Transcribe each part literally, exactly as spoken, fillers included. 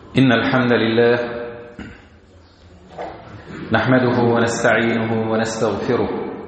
إن الحمد لله نحمده ونستعينه ونستغفره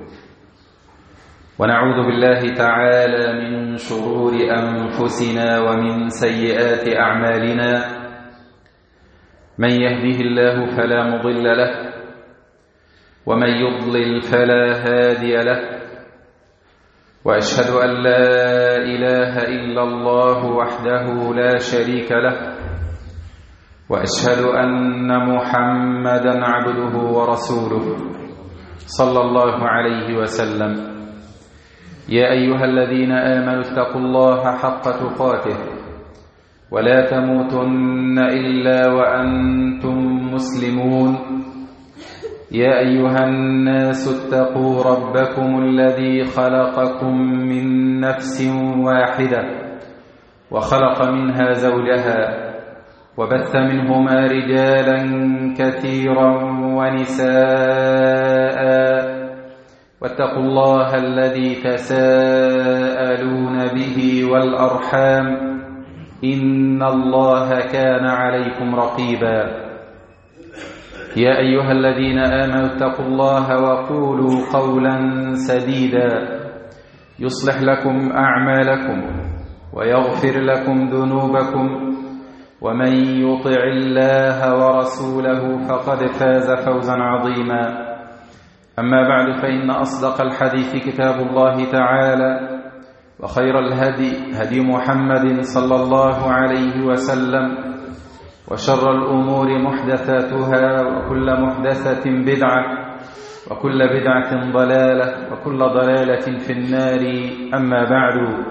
ونعوذ بالله تعالى من شرور أنفسنا ومن سيئات أعمالنا. من يهده الله فلا مضل له ومن يضلل فلا هادي له، وأشهد أن لا إله إلا الله وحده لا شريك له، وأشهد أن محمدًا عبده ورسوله صلى الله عليه وسلم. يا أيها الذين آمنوا اتقوا الله حق تقاته ولا تموتن إلا وأنتم مسلمون. يا أيها الناس اتقوا ربكم الذي خلقكم من نفس واحدة وخلق منها زوجها وبث منهما رجالا كثيرا ونساء، واتقوا الله الذي تساءلون به والأرحام إن الله كان عليكم رقيبا. يا أيها الذين آمنوا اتقوا الله وقولوا قولا سديدا يصلح لكم أعمالكم ويغفر لكم ذنوبكم، ومن يطع الله ورسوله فقد فاز فوزا عظيما. أما بعد، فإن أصدق الحديث كتاب الله تعالى، وخير الهدي هدي محمد صلى الله عليه وسلم، وشر الأمور محدثاتها، وكل محدثة بدعة، وكل بدعة ضلالة، وكل ضلالة في النار. أما بعد،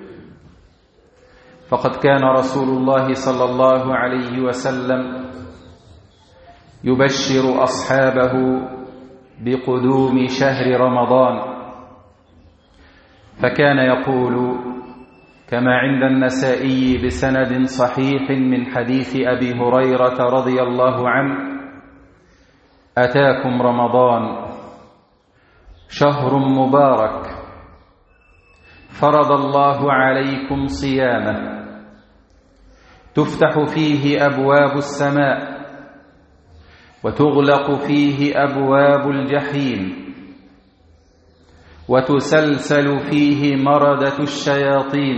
فقد كان رسول الله صلى الله عليه وسلم يبشر أصحابه بقدوم شهر رمضان، فكان يقول كما عند النسائي بسند صحيح من حديث أبي هريرة رضي الله عنه: أتاكم رمضان شهر مبارك فرض الله عليكم صيامه، تفتح فيه أبواب السماء وتغلق فيه أبواب الجحيم، وتسلسل فيه مردة الشياطين،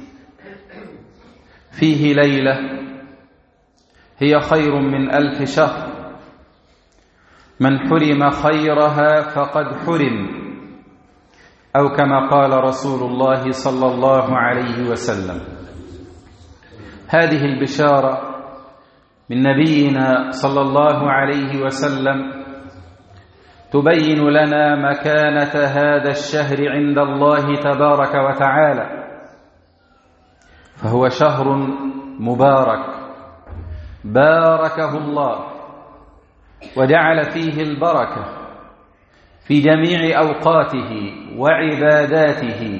فيه ليلة هي خير من ألف شهر، من حرم خيرها فقد حرم، أو كما قال رسول الله صلى الله عليه وسلم. هذه البشارة من نبينا صلى الله عليه وسلم تبين لنا مكانة هذا الشهر عند الله تبارك وتعالى، فهو شهر مبارك باركه الله وجعل فيه البركة في جميع أوقاته وعباداته،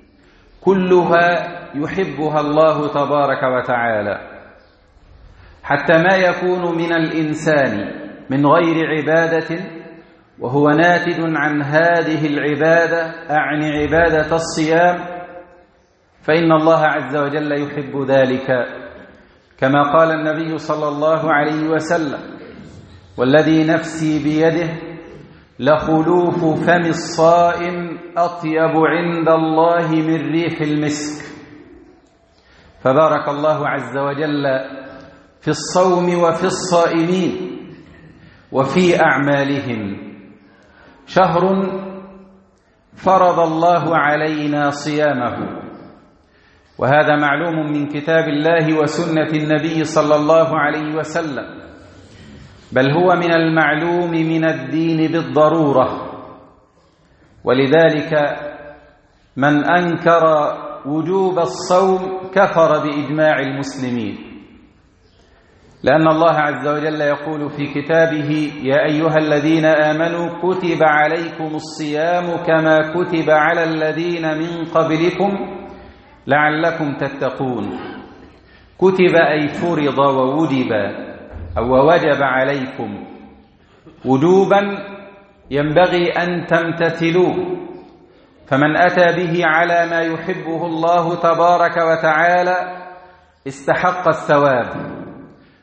كلها يحبها الله تبارك وتعالى، حتى ما يكون من الإنسان من غير عبادة وهو ناتج عن هذه العبادة، أعني عبادة الصيام، فإن الله عز وجل يحب ذلك، كما قال النبي صلى الله عليه وسلم: والذي نفسي بيده لخلوف فم الصائم أطيب عند الله من ريح المسك. فبارك الله عز وجل في الصوم وفي الصائمين وفي أعمالهم. شهر فرض الله علينا صيامه، وهذا معلوم من كتاب الله وسنة النبي صلى الله عليه وسلم، بل هو من المعلوم من الدين بالضرورة. ولذلك من أنكر وجوب الصوم كفر بإجماع المسلمين، لأن الله عز وجل يقول في كتابه: يا أيها الذين آمنوا كتب عليكم الصيام كما كتب على الذين من قبلكم لعلكم تتقون. كتب أي فرض ووجب أو وجب عليكم وجوبا ينبغي أن تمتثلوه، فمن أتى به على ما يحبه الله تبارك وتعالى استحق الثواب،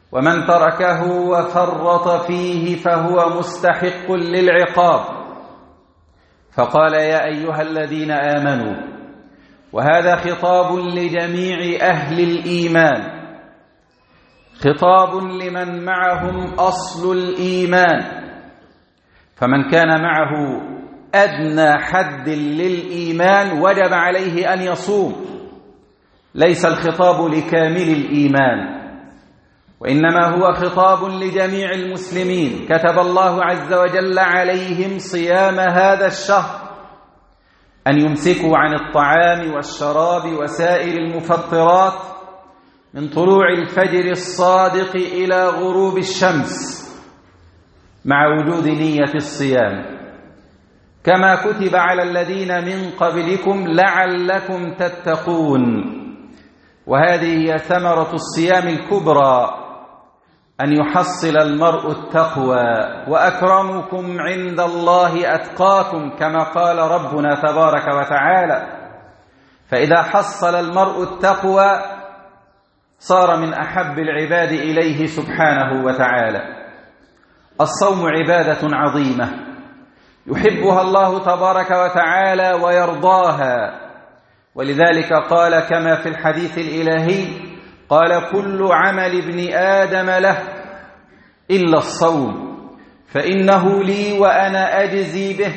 ومن تركه وفرط فيه فهو مستحق للعقاب. فقال: يا أيها الذين آمنوا، وهذا خطاب لجميع أهل الإيمان، خطاب لمن معهم أصل الإيمان. فمن كان معه أدنى حد للإيمان وجب عليه أن يصوم. ليس الخطاب لكامل الإيمان، وإنما هو خطاب لجميع المسلمين. كتب الله عز وجل عليهم صيام هذا الشهر، أن يمسكوا عن الطعام والشراب وسائر المفطرات من طلوع الفجر الصادق إلى غروب الشمس، مع وجود نية الصيام، كما كتب على الذين من قبلكم لعلكم تتقون. وهذه هي ثمرة الصيام الكبرى، أن يحصل المرء التقوى. وأكرمكم عند الله أتقاكم، كما قال ربنا تبارك وتعالى. فإذا حصل المرء التقوى صار من أحب العباد إليه سبحانه وتعالى. الصوم عبادة عظيمة يحبها الله تبارك وتعالى ويرضاها، ولذلك قال كما في الحديث الإلهي: قال: كل عمل ابن آدم له إلا الصوم فإنه لي وأنا أجزي به.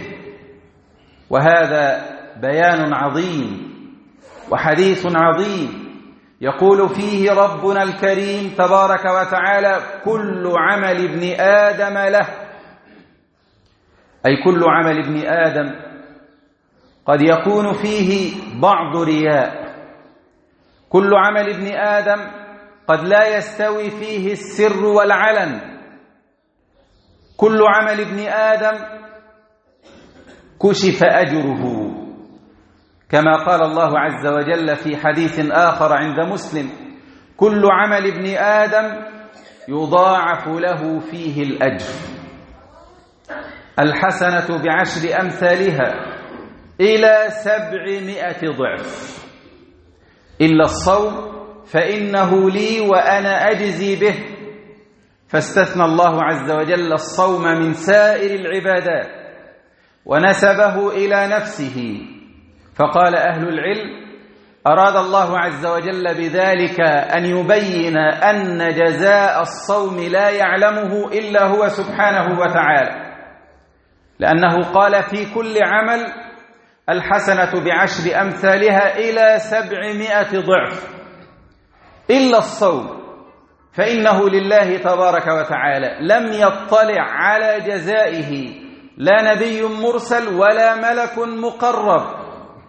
وهذا بيان عظيم وحديث عظيم يقول فيه ربنا الكريم تبارك وتعالى: كل عمل ابن آدم له، أي كل عمل ابن آدم قد يكون فيه بعض رياء، كل عمل ابن آدم قد لا يستوي فيه السر والعلن، كل عمل ابن آدم كشف أجره، كما قال الله عز وجل في حديث آخر عند مسلم: كل عمل ابن آدم يضاعف له فيه الأجر، الحسنة بعشر أمثالها إلى سبعمائة ضعف، إلا الصوم فإنه لي وأنا أجزي به. فاستثنى الله عز وجل الصوم من سائر العبادات ونسبه إلى نفسه، فقال أهل العلم: أراد الله عز وجل بذلك أن يبين أن جزاء الصوم لا يعلمه إلا هو سبحانه وتعالى، لأنه قال في كل عمل الحسنة بعشر أمثالها إلى سبعمائة ضعف، إلا الصوم فإنه لله تبارك وتعالى، لم يطلع على جزائه لا نبي مرسل ولا ملك مقرب،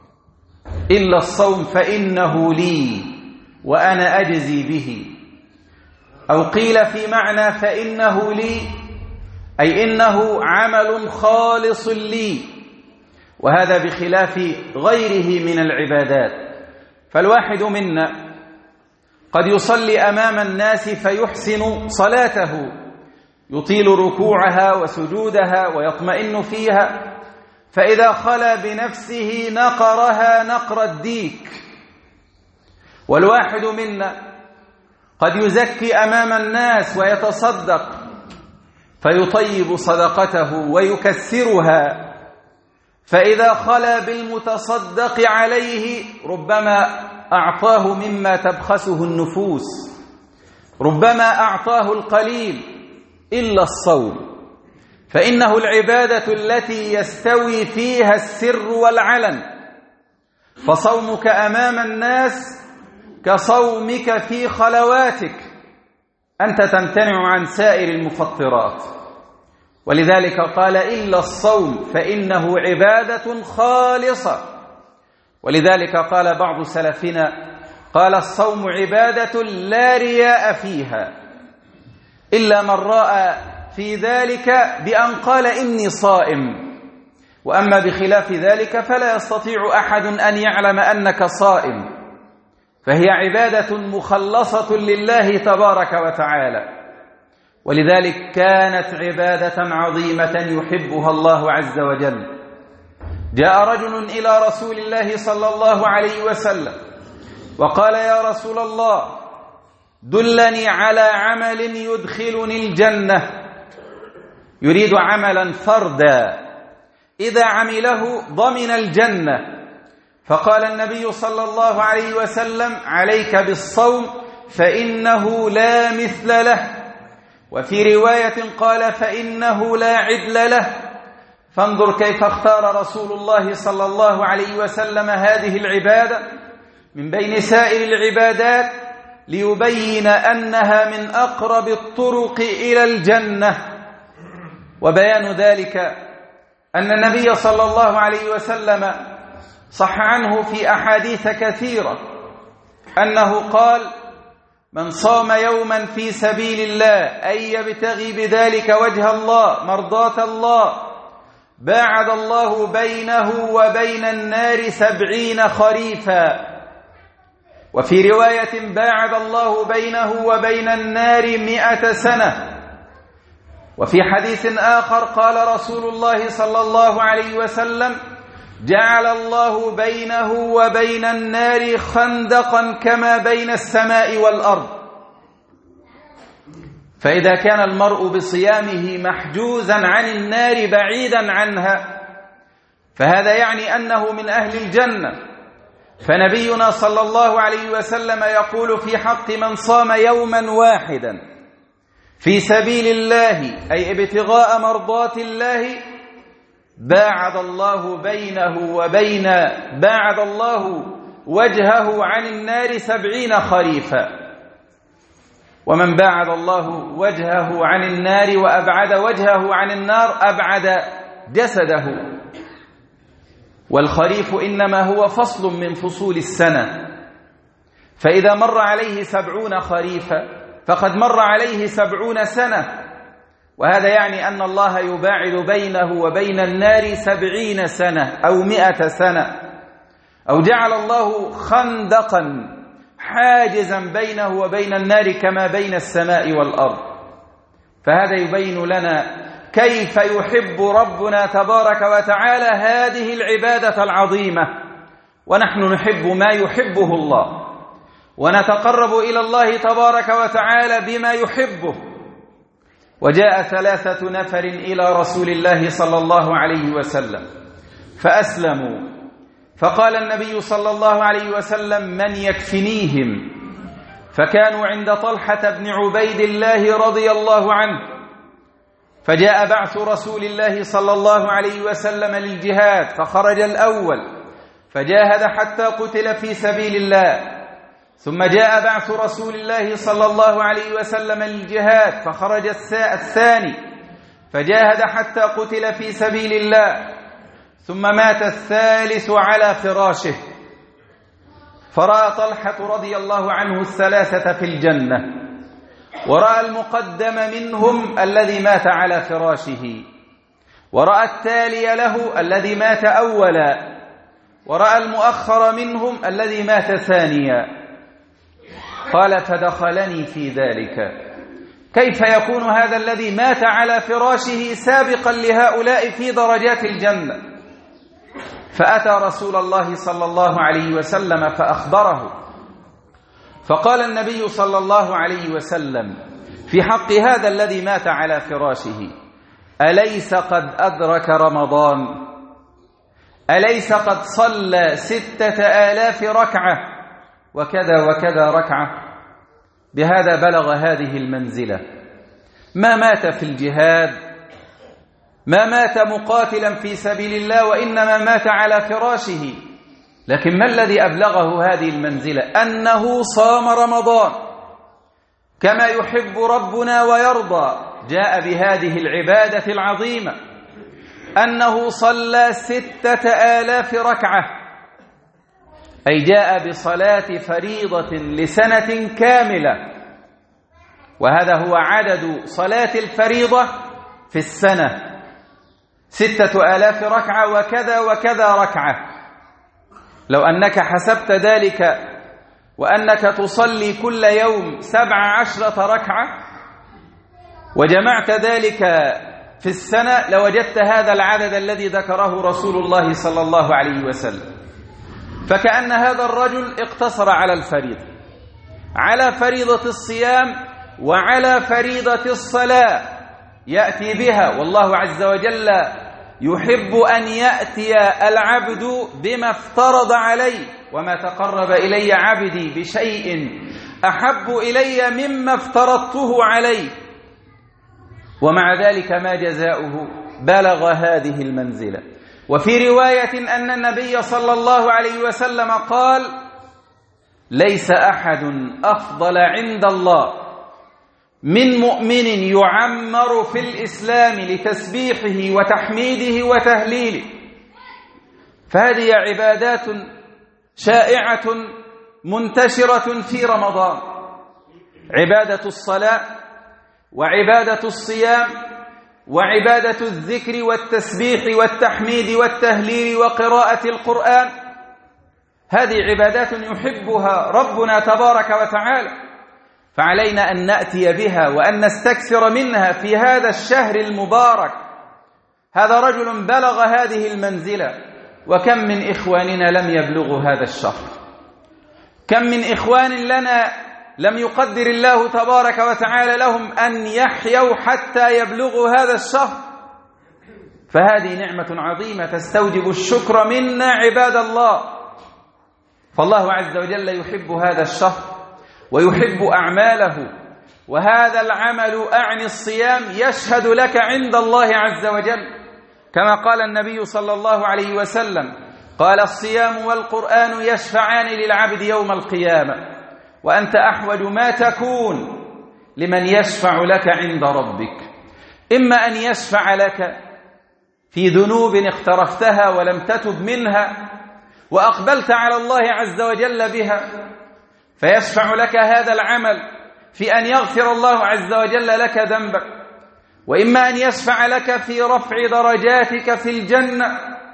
إلا الصوم فإنه لي وأنا أجزي به. أو قيل في معنى فإنه لي أي إنه عمل خالص لي، وهذا بخلاف غيره من العبادات. فالواحد منا قد يصلي أمام الناس فيحسن صلاته، يطيل ركوعها وسجودها ويطمئن فيها، فإذا خلا بنفسه نقرها نقر الديك. والواحد منا قد يزكي أمام الناس ويتصدق فيطيب صدقته ويكثرها، فإذا خلا بالمتصدق عليه ربما أعطاه مما تبخسه النفوس، ربما أعطاه القليل، إلا الصوم فإنه العبادة التي يستوي فيها السر والعلن. فصومك أمام الناس كصومك في خلواتك، أنت تمتنع عن سائر المفطرات. ولذلك قال: إلا الصوم فإنه عبادة خالصة. ولذلك قال بعض سلفنا: قال: الصوم عبادة لا رياء فيها، إلا من رأى في ذلك بأن قال إني صائم، وأما بخلاف ذلك فلا يستطيع أحد أن يعلم أنك صائم، فهي عبادة مخلصة لله تبارك وتعالى. ولذلك كانت عبادة عظيمة يحبها الله عز وجل. جاء رجل إلى رسول الله صلى الله عليه وسلم وقال: يا رسول الله، دلني على عمل يدخلني الجنة. يريد عملا فردا إذا عمله ضمن الجنة. فقال النبي صلى الله عليه وسلم: عليك بالصوم فإنه لا مثل له. وفي رواية قال: فإنه لا عدل له. فانظر كيف اختار رسول الله صلى الله عليه وسلم هذه العبادة من بين سائر العبادات ليبين أنها من أقرب الطرق إلى الجنة. وبيان ذلك أن النبي صلى الله عليه وسلم صح عنه في أحاديث كثيرة أنه قال: من صام يوما في سبيل الله أي يبتغي بذلك وجه الله مرضاة الله باعد الله بينه وبين النار سبعين خريفا. وفي رواية: باعد الله بينه وبين النار مئة سنة. وفي حديث آخر قال رسول الله صلى الله عليه وسلم: جعل الله بينه وبين النار خندقا كما بين السماء والأرض. فإذا كان المرء بصيامه محجوزا عن النار بعيدا عنها فهذا يعني أنه من أهل الجنة. فنبينا صلى الله عليه وسلم يقول في حق من صام يوما واحدا في سبيل الله أي ابتغاء مرضات الله باعد الله بينه وبين باعد الله وجهه عن النار سبعين خريفا. ومن باعد الله وجهه عن النار وأبعد وجهه عن النار أبعد جسده. والخريف إنما هو فصل من فصول السنة. فإذا مر عليه سبعون خريفا فقد مر عليه سبعون سنة. وهذا يعني أن الله يباعد بينه وبين النار سبعين سنة أو مئة سنة. أو جعل الله خندقا حاجزا بينه وبين النار كما بين السماء والأرض. فهذا يبين لنا كيف يحب ربنا تبارك وتعالى هذه العبادة العظيمة. ونحن نحب ما يحبه الله ونتقرب إلى الله تبارك وتعالى بما يحبه. وجاء ثلاثة نفر إلى رسول الله صلى الله عليه وسلم فأسلموا. فقال النبي صلى الله عليه وسلم: من يكفنيهم؟ فكانوا عند طلحة بن عبيد الله رضي الله عنه. فجاء بعث رسول الله صلى الله عليه وسلم للجهاد فخرج الأول فجاهد حتى قتل في سبيل الله. ثم جاء بعث رسول الله صلى الله عليه وسلم للجهاد فخرج الثاني فجاهد حتى قتل في سبيل الله. ثم مات الثالث على فراشه. فرأى طلحة رضي الله عنه الثلاثة في الجنة، ورأى المقدم منهم الذي مات على فراشه، ورأى التالي له الذي مات أولا، ورأى المؤخر منهم الذي مات ثانيا. قال: فدخلني في ذلك. كيف يكون هذا الذي مات على فراشه سابقا لهؤلاء في درجات الجنة؟ فأتى رسول الله صلى الله عليه وسلم فأخبره. فقال النبي صلى الله عليه وسلم في حق هذا الذي مات على فراشه: أليس قد أدرك رمضان؟ أليس قد صلى ستة آلاف ركعة وكذا وكذا ركعة؟ بهذا بلغ هذه المنزلة. ما مات في الجهاد، ما مات مقاتلا في سبيل الله، وإنما مات على فراشه. لكن ما الذي أبلغه هذه المنزلة؟ أنه صام رمضان كما يحب ربنا ويرضى. جاء بهذه العبادة العظيمة أنه صلى ستة آلاف ركعة، أي جاء بصلاة فريضة لسنة كاملة. وهذا هو عدد صلاة الفريضة في السنة، ستة آلاف ركعة وكذا وكذا ركعة. لو أنك حسبت ذلك وأنك تصلي كل يوم سبع عشرة ركعة وجمعت ذلك في السنة لوجدت هذا العدد الذي ذكره رسول الله صلى الله عليه وسلم. فكأن هذا الرجل اقتصر على الفريضة، على فريضة الصيام وعلى فريضة الصلاة يأتي بها، والله عز وجل يحب أن يأتي العبد بما افترض عليه، وما تقرب إلي عبدي بشيء أحب إلي مما افترضته عليه، ومع ذلك ما جزاؤه؟ بلغ هذه المنزلة. وفي رواية أن النبي صلى الله عليه وسلم قال: ليس أحد أفضل عند الله من مؤمن يعمر في الإسلام لتسبيحه وتحميده وتهليله. فهذه عبادات شائعة منتشرة في رمضان: عبادة الصلاة، وعبادة الصيام، وعبادة الذكر والتسبيح والتحميد والتهليل وقراءة القرآن. هذه عبادات يحبها ربنا تبارك وتعالى، فعلينا أن نأتي بها وأن نستكثر منها في هذا الشهر المبارك. هذا رجل بلغ هذه المنزلة، وكم من إخواننا لم يبلغوا هذا الشهر، كم من إخوان لنا لم يقدر الله تبارك وتعالى لهم أن يحيوا حتى يبلغوا هذا الشهر. فهذه نعمة عظيمة تستوجب الشكر منا عباد الله. فالله عز وجل يحب هذا الشهر ويحب أعماله، وهذا العمل أعني الصيام يشهد لك عند الله عز وجل، كما قال النبي صلى الله عليه وسلم: قال: الصيام والقرآن يشفعان للعبد يوم القيامة، وأنت أحوج ما تكون لمن يشفع لك عند ربك، إما أن يشفع لك في ذنوب اقترفتها ولم تتب منها وأقبلت على الله عز وجل بها، فيشفع لك هذا العمل في أن يغفر الله عز وجل لك ذنبك، وإما أن يشفع لك في رفع درجاتك في الجنة.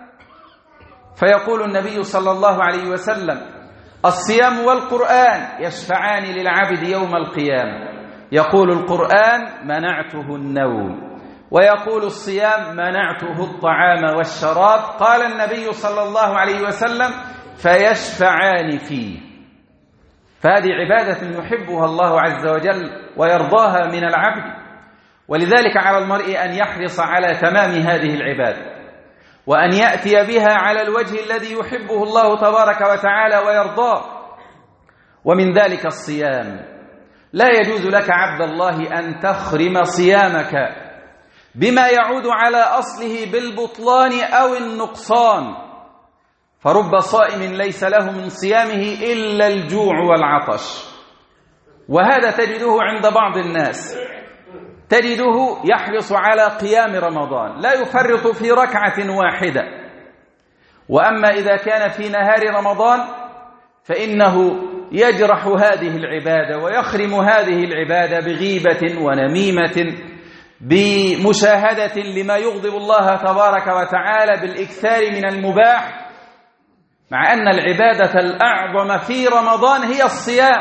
فيقول النبي صلى الله عليه وسلم: الصيام والقرآن يشفعان للعبد يوم القيامة. يقول القرآن: منعته النوم، ويقول الصيام: منعته الطعام والشراب. قال النبي صلى الله عليه وسلم: فيشفعان فيه. فهذه عبادة يحبها الله عز وجل ويرضاها من العبد، ولذلك على المرء أن يحرص على تمام هذه العبادة، وأن يأتي بها على الوجه الذي يحبه الله تبارك وتعالى ويرضاه. ومن ذلك الصيام. لا يجوز لك عبد الله أن تخرم صيامك بما يعود على أصله بالبطلان أو النقصان، فرب صائم ليس له من صيامه إلا الجوع والعطش. وهذا تجده عند بعض الناس، تجده يحرص على قيام رمضان، لا يفرط في ركعة واحدة. وأما إذا كان في نهار رمضان فإنه يجرح هذه العبادة ويخرم هذه العبادة بغيبة ونميمة، بمشاهدة لما يغضب الله تبارك وتعالى، بالإكثار من المباح، مع أن العبادة الأعظم في رمضان هي الصيام.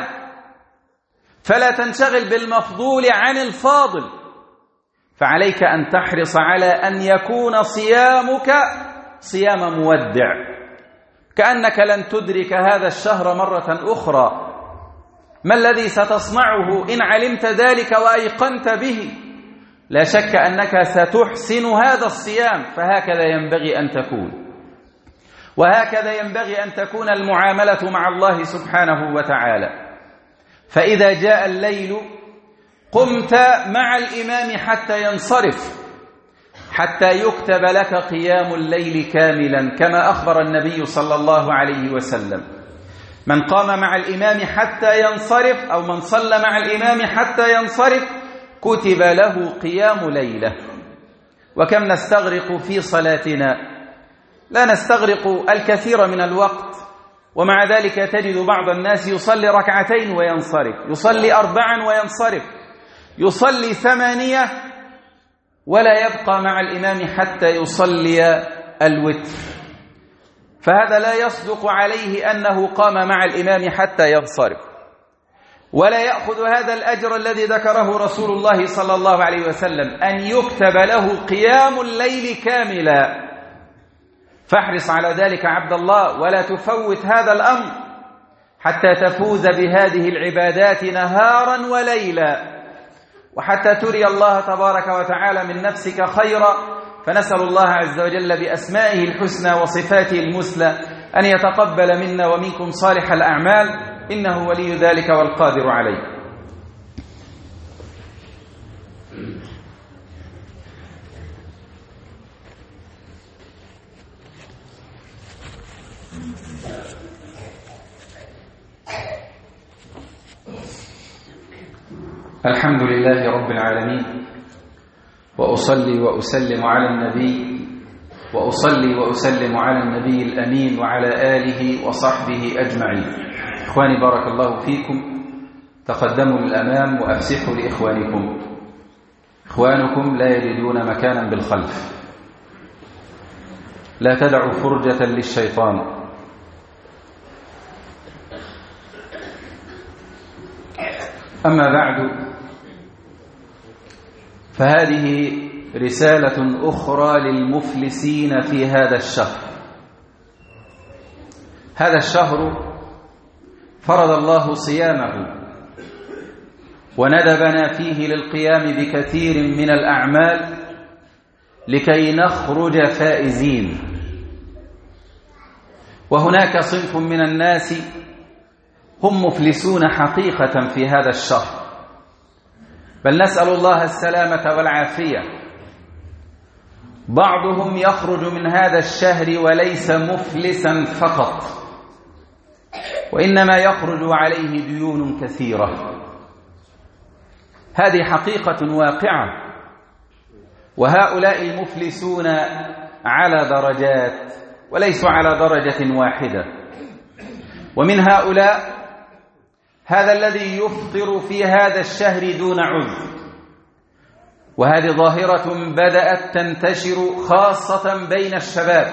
فلا تنشغل بالمفضول عن الفاضل، فعليك أن تحرص على أن يكون صيامك صيام مودع، كأنك لن تدرك هذا الشهر مرة أخرى. ما الذي ستصنعه إن علمت ذلك وأيقنت به؟ لا شك أنك ستحسن هذا الصيام. فهكذا ينبغي أن تكون، وهكذا ينبغي أن تكون المعاملة مع الله سبحانه وتعالى. فإذا جاء الليل قمت مع الإمام حتى ينصرف، حتى يكتب لك قيام الليل كاملا، كما أخبر النبي صلى الله عليه وسلم: من قام مع الإمام حتى ينصرف، أو من صلى مع الإمام حتى ينصرف، كتب له قيام ليلة. وكم نستغرق في صلاتنا، لا نستغرق الكثير من الوقت، ومع ذلك تجد بعض الناس يصلي ركعتين وينصرف، يصلي أربعا وينصرف، يصلي ثمانية ولا يبقى مع الإمام حتى يصلي الوتر. فهذا لا يصدق عليه أنه قام مع الإمام حتى ينصرف، ولا يأخذ هذا الأجر الذي ذكره رسول الله صلى الله عليه وسلم، أن يكتب له قيام الليل حتى تفوز بهذه العبادات نهارا وليلا، وحتى تري الله تبارك وتعالى من نفسك خيرا. فنسأل الله عز وجل بأسمائه الحسنى وصفاته المثلى أن يتقبل منا ومنكم صالح الأعمال، إنه ولي ذلك والقادر عليه. الحمد لله رب العالمين، وأصلي وأسلم على النبي وأصلي وأسلم على النبي الأمين وعلى آله وصحبه أجمعين. إخواني بارك الله فيكم، تقدموا للأمام وأفسحوا لإخوانكم. إخوانكم لا يجدون مكانا بالخلف، لا تدعوا فرجة للشيطان. أما بعد، فهذه رسالة أخرى للمفلسين في هذا الشهر. هذا الشهر فرض الله صيامه وندبنا فيه للقيام بكثير من الأعمال لكي نخرج فائزين. وهناك صنف من الناس هم مفلسون حقيقة في هذا الشهر، بل نسأل الله السلامة والعافية. بعضهم يخرج من هذا الشهر وليس مفلسا فقط، وإنما يخرج عليه ديون كثيرة. هذه حقيقة واقعة، وهؤلاء المفلسون على درجات وليسوا على درجة واحدة. ومن هؤلاء هذا الذي يفطر في هذا الشهر دون عذر، وهذه ظاهرة بدأت تنتشر خاصة بين الشباب.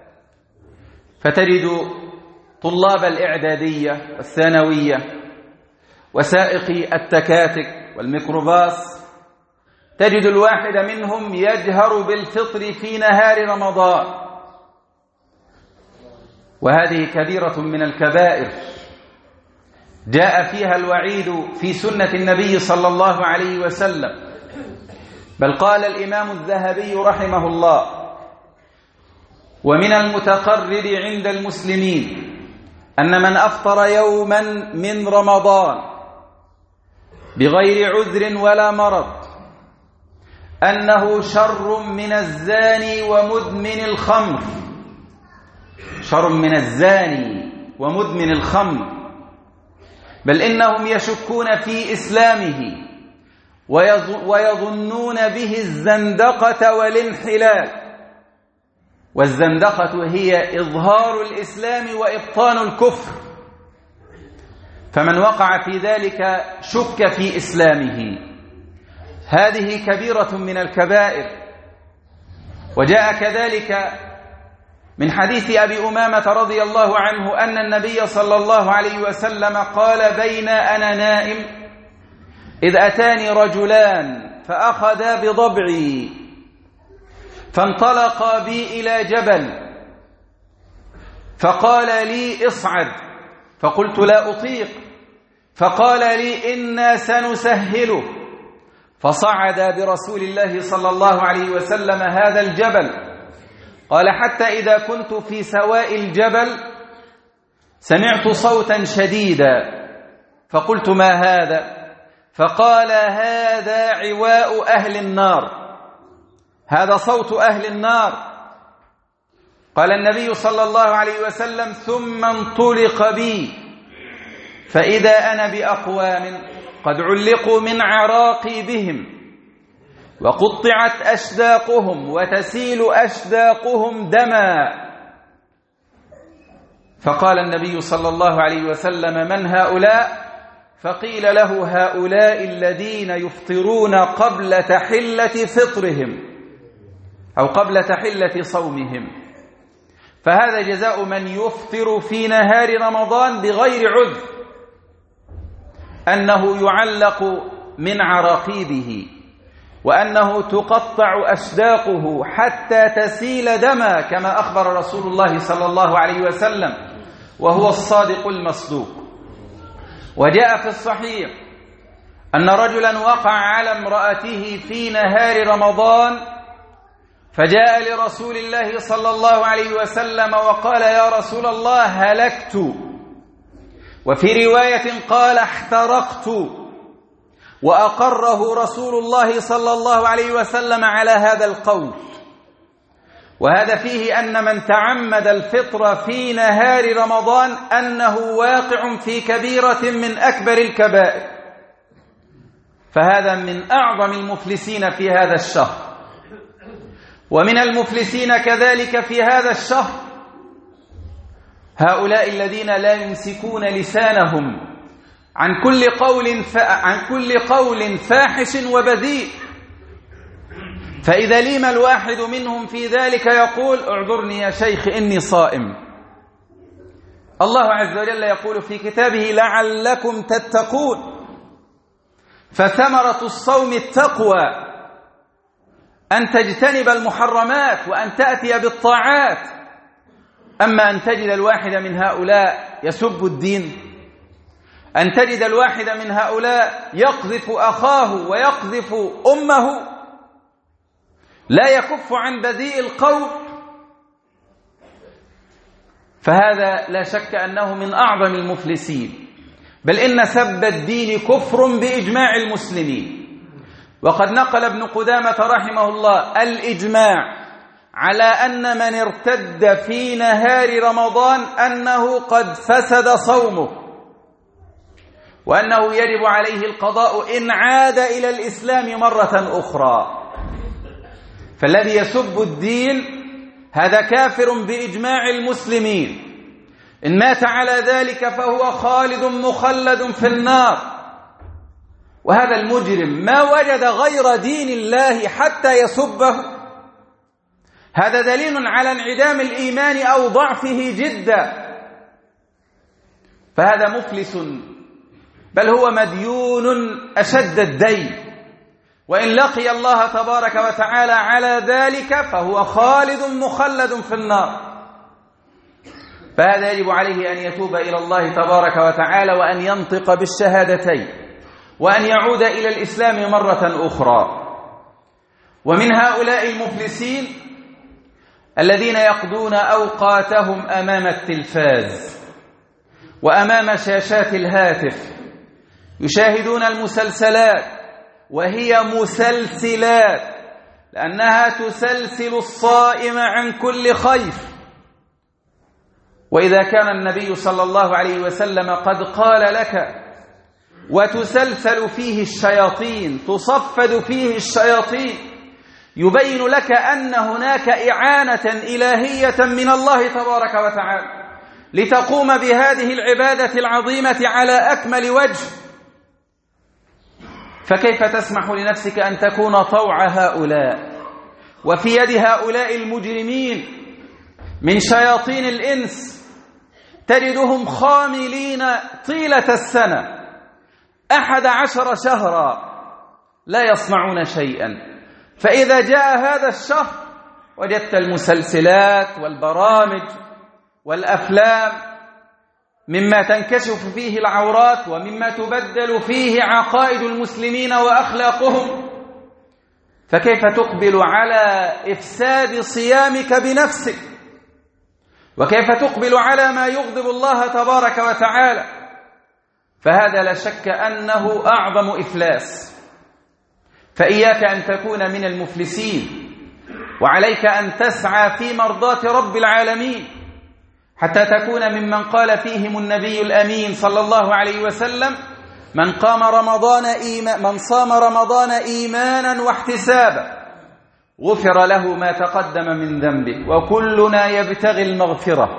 فتجد طلاب الإعدادية والثانوية وسائقي التكاتك والميكروباص، تجد الواحد منهم يجهر بالفطر في نهار رمضان، وهذه كبيرة من الكبائر جاء فيها الوعيد في سنة النبي صلى الله عليه وسلم. بل قال الإمام الذهبي رحمه الله: ومن المتقرر عند المسلمين أن من أفطر يوما من رمضان بغير عذر ولا مرض أنه شر من الزاني ومدمن الخمر، شر من الزاني ومدمن الخمر، بل إنهم يشكون في إسلامه ويظنون به الزندقة والانحلال. والزندقة هي إظهار الإسلام وإبطان الكفر، فمن وقع في ذلك شك في إسلامه. هذه كبيرة من الكبائر. وجاء كذلك من حديث أبي أمامة رضي الله عنه أن النبي صلى الله عليه وسلم قال: بين أنا نائم إذ أتاني رجلان فأخذا بضبعي فانطلقا بي إلى جبل، فقال لي: اصعد، فقلت: لا أطيق، فقال لي: إنا سنسهله، فصعد برسول الله صلى الله عليه وسلم هذا الجبل. قال: حتى إذا كنت في سواء الجبل سمعت صوتا شديدا، فقلت: ما هذا؟ فقال: هذا عواء أهل النار، هذا صوت أهل النار. قال النبي صلى الله عليه وسلم: ثم انطلق بي فإذا أنا بأقوام قد علقوا من عراقيبهم وقطعت أشداقهم وتسيل أشداقهم دما. فقال النبي صلى الله عليه وسلم: من هؤلاء؟ فقيل له: هؤلاء الذين يفطرون قبل تحلة فطرهم أو قبل تحلة صومهم. فهذا جزاء من يفطر في نهار رمضان بغير عذر، أنه يعلق من عراقيبه، وأنه تقطع أشداقه حتى تسيل دما، كما أخبر رسول الله صلى الله عليه وسلم، وهو الصادق المصدوق. وجاء في الصحيح أن رجلا وقع على امرأته في نهار رمضان، فجاء لرسول الله صلى الله عليه وسلم وقال: يا رسول الله هلكت، وفي رواية قال احترقت، وأقره رسول الله صلى الله عليه وسلم على هذا القول. وهذا فيه أن من تعمد الفطر في نهار رمضان أنه واقع في كبيرة من أكبر الكبائر، فهذا من أعظم المفلسين في هذا الشهر. ومن المفلسين كذلك في هذا الشهر هؤلاء الذين لا يمسكون لسانهم عن كل قول ف... عن كل قول فاحش وبذيء، فإذا ليم الواحد منهم في ذلك يقول: اعذرني يا شيخ إني صائم. الله عز وجل يقول في كتابه: لعلكم تتقون، فثمرة الصوم التقوى، أن تجتنب المحرمات وأن تأتي بالطاعات. أما أن تجد الواحد من هؤلاء يسب الدين، أن تجد الواحد من هؤلاء يقذف أخاه ويقذف أمه، لا يكف عن بذيء القول، فهذا لا شك أنه من أعظم المفلسين. بل إن سب الدين كفر بإجماع المسلمين. وقد نقل ابن قدامة رحمه الله الإجماع على أن من ارتد في نهار رمضان أنه قد فسد صومه، وأنه يجب عليه القضاء إن عاد إلى الإسلام مرة أخرى. فالذي يسب الدين هذا كافر بإجماع المسلمين، إن مات على ذلك فهو خالد مخلد في النار. وهذا المجرم ما وجد غير دين الله حتى يسبه، هذا دليل على انعدام الإيمان أو ضعفه جدا، فهذا مفلس، بل هو مديون أشد الدين، وإن لقي الله تبارك وتعالى على ذلك فهو خالد مخلد في النار. فهذا يجب عليه أن يتوب إلى الله تبارك وتعالى، وأن ينطق بالشهادتين، وأن يعود إلى الإسلام مرة أخرى. ومن هؤلاء المفلسين الذين يقضون أوقاتهم أمام التلفاز وأمام شاشات الهاتف، يشاهدون المسلسلات، وهي مسلسلات لأنها تسلسل الصائم عن كل خير. وإذا كان النبي صلى الله عليه وسلم قد قال لك: وتسلسل فيه الشياطين، تصفد فيه الشياطين، يبين لك أن هناك إعانة إلهية من الله تبارك وتعالى لتقوم بهذه العبادة العظيمة على أكمل وجه. فكيف تسمح لنفسك أن تكون طوع هؤلاء وفي يد هؤلاء المجرمين من شياطين الإنس؟ تجدهم خاملين طيلة السنة أحد عشر شهرا لا يصنعون شيئا، فإذا جاء هذا الشهر وجدت المسلسلات والبرامج والأفلام مما تنكشف فيه العورات، ومما تبدل فيه عقائد المسلمين وأخلاقهم. فكيف تقبل على إفساد صيامك بنفسك؟ وكيف تقبل على ما يغضب الله تبارك وتعالى؟ فهذا لا شك أنه أعظم إفلاس. فإياك أن تكون من المفلسين، وعليك أن تسعى في مرضاة رب العالمين حتى تكون ممن قال فيهم النبي الأمين صلى الله عليه وسلم: من قام رمضان إيمان من صام رمضان إيمانا واحتسابا غفر له ما تقدم من ذنبه وكلنا يبتغي المغفرة.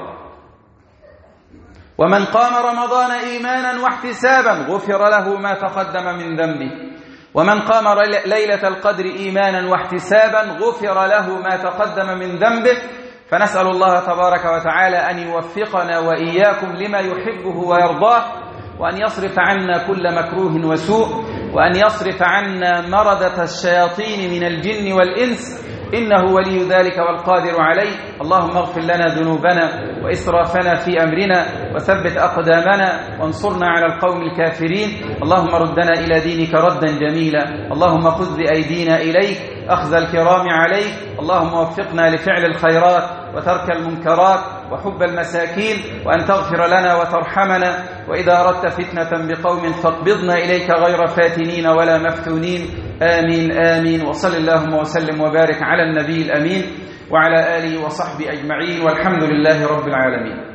ومن قام رمضان إيمانا واحتسابا غفر له ما تقدم من ذنبه، ومن قام ليلة القدر إيمانا واحتسابا غفر له ما تقدم من ذنبه. فنسأل الله تبارك وتعالى أن يوفقنا وإياكم لما يحبه ويرضاه، وأن يصرف عنا كل مكروه وسوء، وأن يصرف عنا مردة الشياطين من الجن والإنس، إنه ولي ذلك والقادر عليه. اللهم اغفر لنا ذنوبنا وإسرافنا في أمرنا، وثبت أقدامنا وانصرنا على القوم الكافرين. اللهم ردنا إلى دينك ردا جميلا. اللهم خذ بأيدينا إليك أخذ الكرام عليك. اللهم وفقنا لفعل الخيرات وترك المنكرات وحب المساكين، وأن تغفر لنا وترحمنا، وإذا أردت فتنة بقوم فاقبضنا إليك غير فاتنين ولا مفتونين. آمين آمين. وصل اللهم وسلم وبارك على النبي الأمين وعلى آله وصحبه أجمعين، والحمد لله رب العالمين.